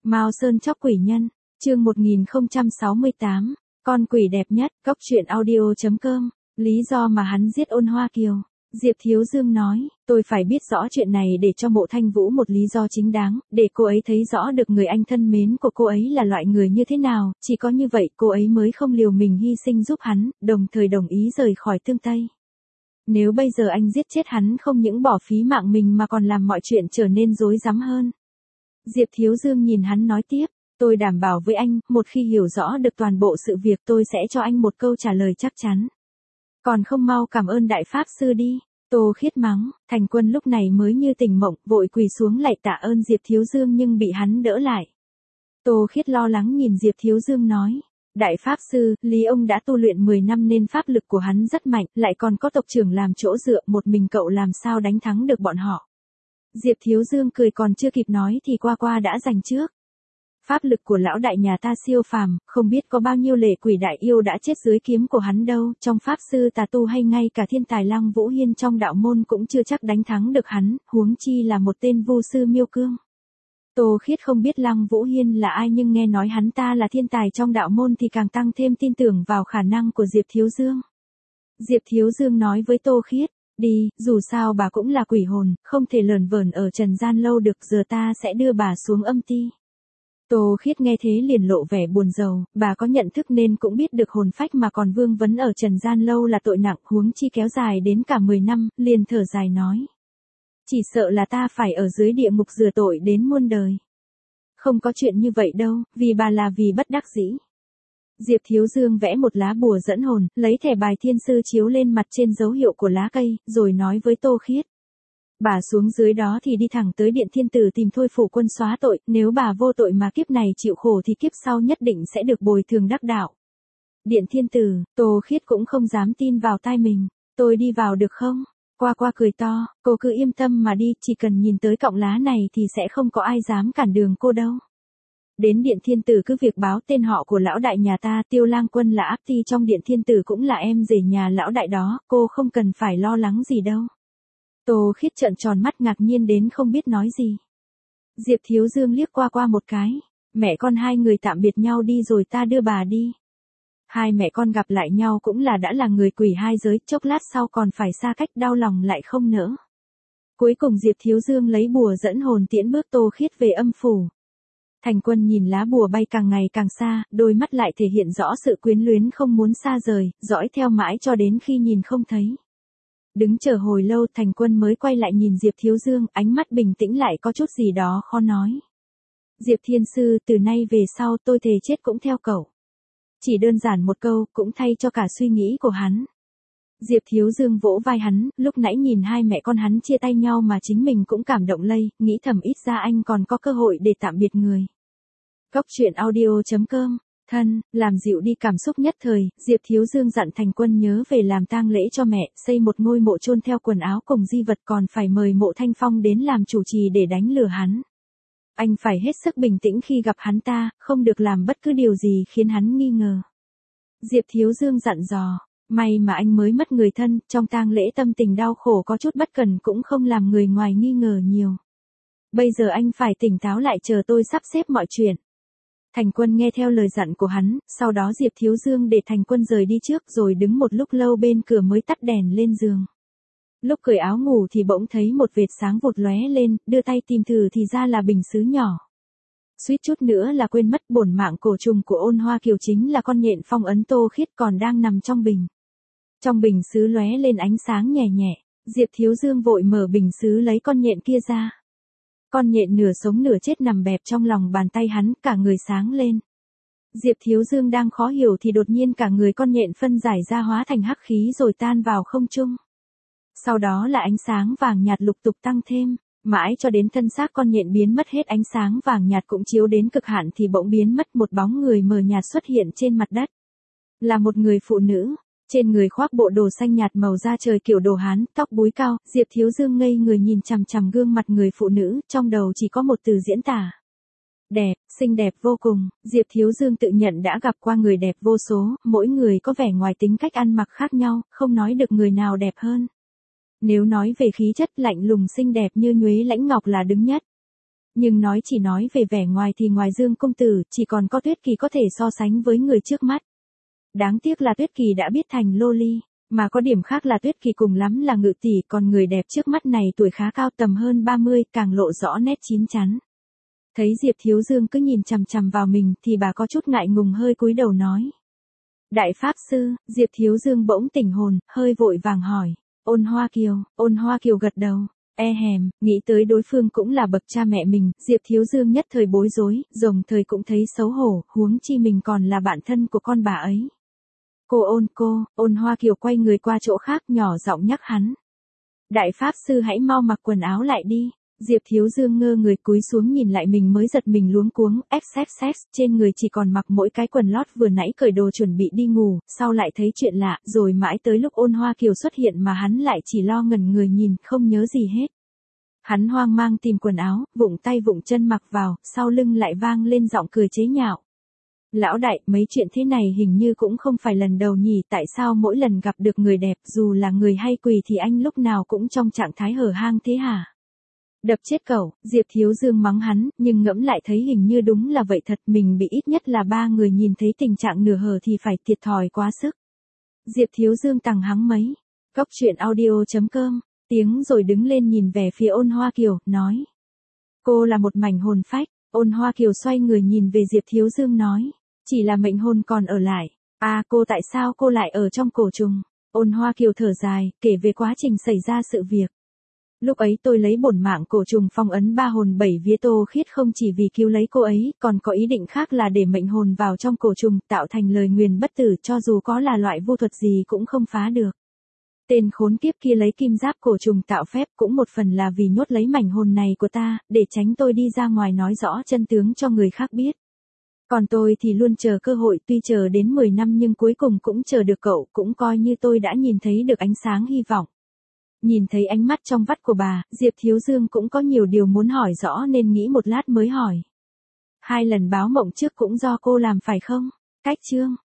Mao Sơn chóc quỷ nhân, chương 1068, con quỷ đẹp nhất, Cốc truyện audio.com, lý do mà hắn giết Ôn Hoa Kiều. Diệp Thiếu Dương nói, tôi phải biết rõ chuyện này để cho Mộ Thanh Vũ một lý do chính đáng, để cô ấy thấy rõ được người anh thân mến của cô ấy là loại người như thế nào, chỉ có như vậy cô ấy mới không liều mình hy sinh giúp hắn, đồng thời đồng ý rời khỏi Tương Tây. Nếu bây giờ anh giết chết hắn không những bỏ phí mạng mình mà còn làm mọi chuyện trở nên rối rắm hơn. Diệp Thiếu Dương nhìn hắn nói tiếp, tôi đảm bảo với anh, một khi hiểu rõ được toàn bộ sự việc tôi sẽ cho anh một câu trả lời chắc chắn. Còn không mau cảm ơn đại pháp sư đi. Tô Khiết mắng, Thành Quân lúc này mới như tỉnh mộng, vội quỳ xuống lạy tạ ơn Diệp Thiếu Dương nhưng bị hắn đỡ lại. Tô Khiết lo lắng nhìn Diệp Thiếu Dương nói, đại pháp sư, lý ông đã tu luyện 10 năm nên pháp lực của hắn rất mạnh, lại còn có tộc trưởng làm chỗ dựa, một mình cậu làm sao đánh thắng được bọn họ. Diệp Thiếu Dương cười còn chưa kịp nói thì qua đã giành trước. Pháp lực của lão đại nhà ta siêu phàm, không biết có bao nhiêu lệ quỷ đại yêu đã chết dưới kiếm của hắn đâu, trong pháp sư tà tu hay ngay cả thiên tài Lăng Vũ Hiên trong đạo môn cũng chưa chắc đánh thắng được hắn, huống chi là một tên vu sư Miêu Cương. Tô Khiết không biết Lăng Vũ Hiên là ai nhưng nghe nói hắn ta là thiên tài trong đạo môn thì càng tăng thêm tin tưởng vào khả năng của Diệp Thiếu Dương. Diệp Thiếu Dương nói với Tô Khiết, đi, dù sao bà cũng là quỷ hồn, không thể lởn vởn ở trần gian lâu được, giờ ta sẽ đưa bà xuống âm ti. Tô Khiết nghe thế liền lộ vẻ buồn rầu, bà có nhận thức nên cũng biết được hồn phách mà còn vương vấn ở trần gian lâu là tội nặng, huống chi kéo dài đến cả 10 năm, liền thở dài nói. Chỉ sợ là ta phải ở dưới địa ngục rửa tội đến muôn đời. Không có chuyện như vậy đâu, vì bà là vì bất đắc dĩ. Diệp Thiếu Dương vẽ một lá bùa dẫn hồn, lấy thẻ bài thiên sư chiếu lên mặt trên dấu hiệu của lá cây, rồi nói với Tô Khiết. Bà xuống dưới đó thì đi thẳng tới Điện Thiên Tử tìm Thôi Phủ Quân xóa tội, nếu bà vô tội mà kiếp này chịu khổ thì kiếp sau nhất định sẽ được bồi thường đắc đạo. Điện Thiên Tử, Tô Khiết cũng không dám tin vào tai mình, tôi đi vào được không? Qua cười to, cô cứ yên tâm mà đi, chỉ cần nhìn tới cọng lá này thì sẽ không có ai dám cản đường cô đâu. Đến Điện Thiên Tử cứ việc báo tên họ của lão đại nhà ta, Tiêu Lang Quân là áp ty trong Điện Thiên Tử cũng là em rể nhà lão đại đó, cô không cần phải lo lắng gì đâu. Tô Khiết trợn tròn mắt ngạc nhiên đến không biết nói gì. Diệp Thiếu Dương liếc qua một cái, mẹ con hai người tạm biệt nhau đi rồi ta đưa bà đi. Hai mẹ con gặp lại nhau cũng đã là người quỷ hai giới, chốc lát sau còn phải xa cách, đau lòng lại không nỡ. Cuối cùng Diệp Thiếu Dương lấy bùa dẫn hồn tiễn bước Tô Khiết về âm phủ. Thành Quân nhìn lá bùa bay càng ngày càng xa, đôi mắt lại thể hiện rõ sự quyến luyến không muốn xa rời, dõi theo mãi cho đến khi nhìn không thấy. Đứng chờ hồi lâu Thành Quân mới quay lại nhìn Diệp Thiếu Dương, ánh mắt bình tĩnh lại có chút gì đó khó nói. Diệp Thiên Sư, từ nay về sau tôi thề chết cũng theo cậu. Chỉ đơn giản một câu, cũng thay cho cả suy nghĩ của hắn. Diệp Thiếu Dương vỗ vai hắn, lúc nãy nhìn hai mẹ con hắn chia tay nhau mà chính mình cũng cảm động lây, nghĩ thầm ít ra anh còn có cơ hội để tạm biệt người. Cốc truyện audio.com, thân, làm dịu đi cảm xúc nhất thời, Diệp Thiếu Dương dặn Thành Quân nhớ về làm tang lễ cho mẹ, xây một ngôi mộ chôn theo quần áo cùng di vật, còn phải mời Mộ Thanh Phong đến làm chủ trì để đánh lừa hắn. Anh phải hết sức bình tĩnh khi gặp hắn ta, không được làm bất cứ điều gì khiến hắn nghi ngờ. Diệp Thiếu Dương dặn dò, may mà anh mới mất người thân, trong tang lễ tâm tình đau khổ có chút bất cần cũng không làm người ngoài nghi ngờ nhiều. Bây giờ anh phải tỉnh táo lại, chờ tôi sắp xếp mọi chuyện. Thành Quân nghe theo lời dặn của hắn, sau đó Diệp Thiếu Dương để Thành Quân rời đi trước rồi đứng một lúc lâu bên cửa mới tắt đèn lên giường. Lúc cởi áo ngủ thì bỗng thấy một vệt sáng vụt lóe lên, đưa tay tìm thử thì ra là bình sứ nhỏ. Suýt chút nữa là quên mất, bổn mạng cổ trùng của Ôn Hoa Kiều chính là con nhện phong ấn Tô Khiết còn đang nằm trong bình. Trong bình sứ lóe lên ánh sáng nhẹ nhẹ, Diệp Thiếu Dương vội mở bình sứ lấy con nhện kia ra. Con nhện nửa sống nửa chết nằm bẹp trong lòng bàn tay hắn, cả người sáng lên. Diệp Thiếu Dương đang khó hiểu thì đột nhiên cả người con nhện phân giải ra hóa thành hắc khí rồi tan vào không trung. Sau đó là ánh sáng vàng nhạt lục tục tăng thêm, mãi cho đến thân xác con nhện biến mất hết, ánh sáng vàng nhạt cũng chiếu đến cực hạn thì bỗng biến mất, một bóng người mờ nhạt xuất hiện trên mặt đất. Là một người phụ nữ, trên người khoác bộ đồ xanh nhạt màu da trời kiểu đồ Hán, tóc búi cao, Diệp Thiếu Dương ngây người nhìn chằm chằm gương mặt người phụ nữ, trong đầu chỉ có một từ diễn tả. Đẹp, xinh đẹp vô cùng. Diệp Thiếu Dương tự nhận đã gặp qua người đẹp vô số, mỗi người có vẻ ngoài tính cách ăn mặc khác nhau, không nói được người nào đẹp hơn. Nếu nói về khí chất, lạnh lùng xinh đẹp như Nhuế Lãnh Ngọc là đứng nhất. Nhưng chỉ nói về vẻ ngoài thì ngoài Dương công tử, chỉ còn có Tuyết Kỳ có thể so sánh với người trước mắt. Đáng tiếc là Tuyết Kỳ đã biết thành loli, mà có điểm khác là Tuyết Kỳ cùng lắm là ngự tỷ, còn người đẹp trước mắt này tuổi khá cao tầm hơn 30, càng lộ rõ nét chín chắn. Thấy Diệp Thiếu Dương cứ nhìn chằm chằm vào mình thì bà có chút ngại ngùng hơi cúi đầu nói. Đại Pháp Sư, Diệp Thiếu Dương bỗng tỉnh hồn, hơi vội vàng hỏi. Ôn Hoa Kiều gật đầu. Nghĩ tới đối phương cũng là bậc cha mẹ mình, Diệp Thiếu Dương nhất thời bối rối, đồng thời cũng thấy xấu hổ, huống chi mình còn là bạn thân của con bà ấy. Ôn Hoa Kiều quay người qua chỗ khác nhỏ giọng nhắc hắn. Đại Pháp Sư hãy mau mặc quần áo lại đi. Diệp Thiếu Dương ngơ người cúi xuống nhìn lại mình mới giật mình luống cuống, trên người chỉ còn mặc mỗi cái quần lót vừa nãy cởi đồ chuẩn bị đi ngủ, sau lại thấy chuyện lạ, rồi mãi tới lúc Ôn Hoa Kiều xuất hiện mà hắn lại chỉ lo ngẩn người nhìn, không nhớ gì hết. Hắn hoang mang tìm quần áo, vụng tay vụng chân mặc vào, sau lưng lại vang lên giọng cười chế nhạo. Lão đại, mấy chuyện thế này hình như cũng không phải lần đầu nhỉ, tại sao mỗi lần gặp được người đẹp dù là người hay quỷ thì anh lúc nào cũng trong trạng thái hở hang thế hả? Đập chết cậu, Diệp Thiếu Dương mắng hắn, nhưng ngẫm lại thấy hình như đúng là vậy thật, mình bị ít nhất là 3 người nhìn thấy tình trạng nửa hở thì phải thiệt thòi quá sức. Diệp Thiếu Dương tằng hắng mấy. Cốc truyện audio.com, tiếng rồi đứng lên nhìn về phía Ôn Hoa Kiều, nói. Cô là một mảnh hồn phách. Ôn Hoa Kiều xoay người nhìn về Diệp Thiếu Dương nói. Chỉ là mệnh hồn còn ở lại. Cô tại sao cô lại ở trong cổ trùng? Ôn Hoa Kiều thở dài, kể về quá trình xảy ra sự việc. Lúc ấy tôi lấy bổn mạng cổ trùng phong ấn 3 hồn 7 vía Tô Khiết không chỉ vì cứu lấy cô ấy, còn có ý định khác là để mệnh hồn vào trong cổ trùng, tạo thành lời nguyền bất tử, cho dù có là loại vu thuật gì cũng không phá được. Tên khốn kiếp kia lấy kim giáp cổ trùng tạo phép cũng một phần là vì nhốt lấy mảnh hồn này của ta, để tránh tôi đi ra ngoài nói rõ chân tướng cho người khác biết. Còn tôi thì luôn chờ cơ hội, tuy chờ đến 10 năm nhưng cuối cùng cũng chờ được cậu, cũng coi như tôi đã nhìn thấy được ánh sáng hy vọng. Nhìn thấy ánh mắt trong vắt của bà, Diệp Thiếu Dương cũng có nhiều điều muốn hỏi rõ nên nghĩ một lát mới hỏi. 2 lần báo mộng trước cũng do cô làm phải không? Cách chương.